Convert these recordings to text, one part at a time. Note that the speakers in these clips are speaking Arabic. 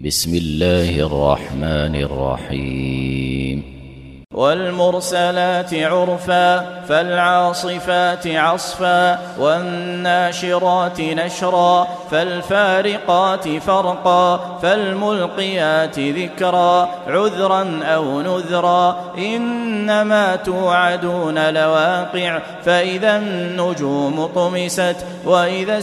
بسم الله الرحمن الرحيم والمرسلات عرفا فالعاصفات عصفا والناشرات نشرا فالفارقات فرقا فالملقيات ذكرا عذرا أو نذرا إنما توعدون لواقع فإذا النجوم طمست وإذا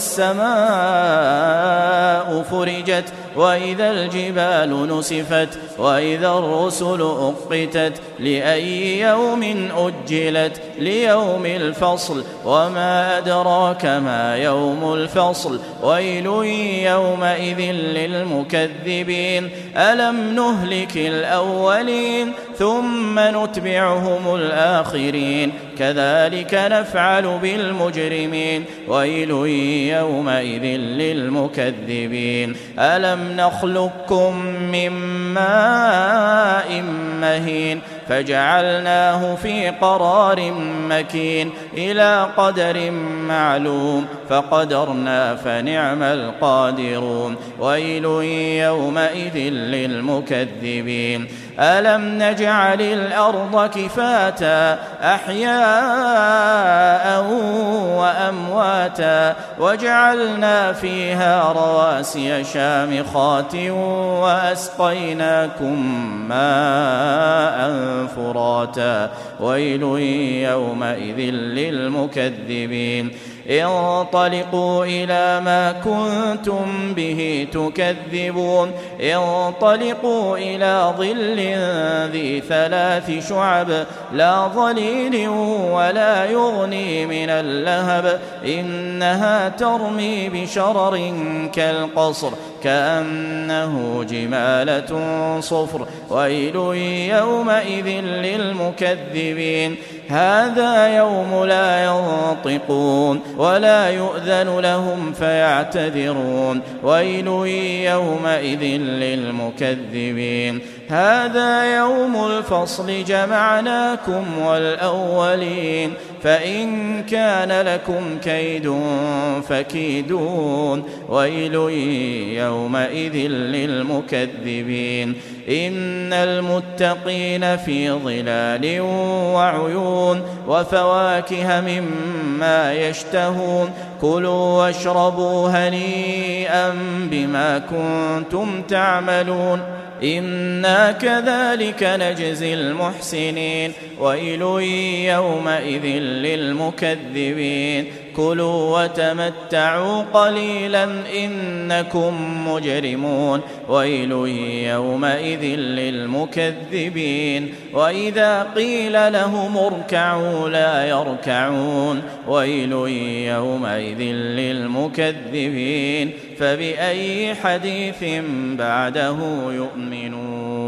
السماء فرجت وإذا الجبال نسفت وإذا الرسل أقتت لأي يوم أجلت ليوم الفصل وما أدراك ما يوم الفصل ويل يومئذ للمكذبين ألم نهلك الأولين ثم نتبعهم الآخرين كذلك نفعل بالمجرمين ويل يومئذ للمكذبين ألم نخلقكم من ماء مهين فجعلناه في قرار مكين إلى قدر معلوم فقدرنا فنعم القادرون ويل يومئذ للمكذبين ألم نجعل الأرض كفاتا أحياء وأمواتا وجعلنا فيها رواسي شامخات وأسقيناكم ماء فراتا ويل يومئذ للمكذبين انطلقوا إلى ما كنتم به تكذبون انطلقوا إلى ظل ذي 3 شعب لا ظليل ولا يغني من اللهب إنها ترمي بشرر كالقصر كأنه جمالة صفر ويل يومئذ للمكذبين هذا يوم لا ينطقون ولا يؤذن لهم فيعتذرون ويل يومئذ للمكذبين هذا يوم الفصل جمعناكم والأولين فإن كان لكم كيد فكيدون ويل يومئذ للمكذبين إن المتقين في ظلال وعيون وفواكه مما يشتهون كلوا واشربوا هنيئا بما كنتم تعملون إنا كذلك نجزي المحسنين ويل يومئذ للمكذبين كلوا وتمتعوا قليلا إنكم مجرمون ويل يومئذ للمكذبين وإذا قيل لهم اركعوا لا يركعون ويل يومئذ للمكذبين فبأي حديث بعده يؤمنون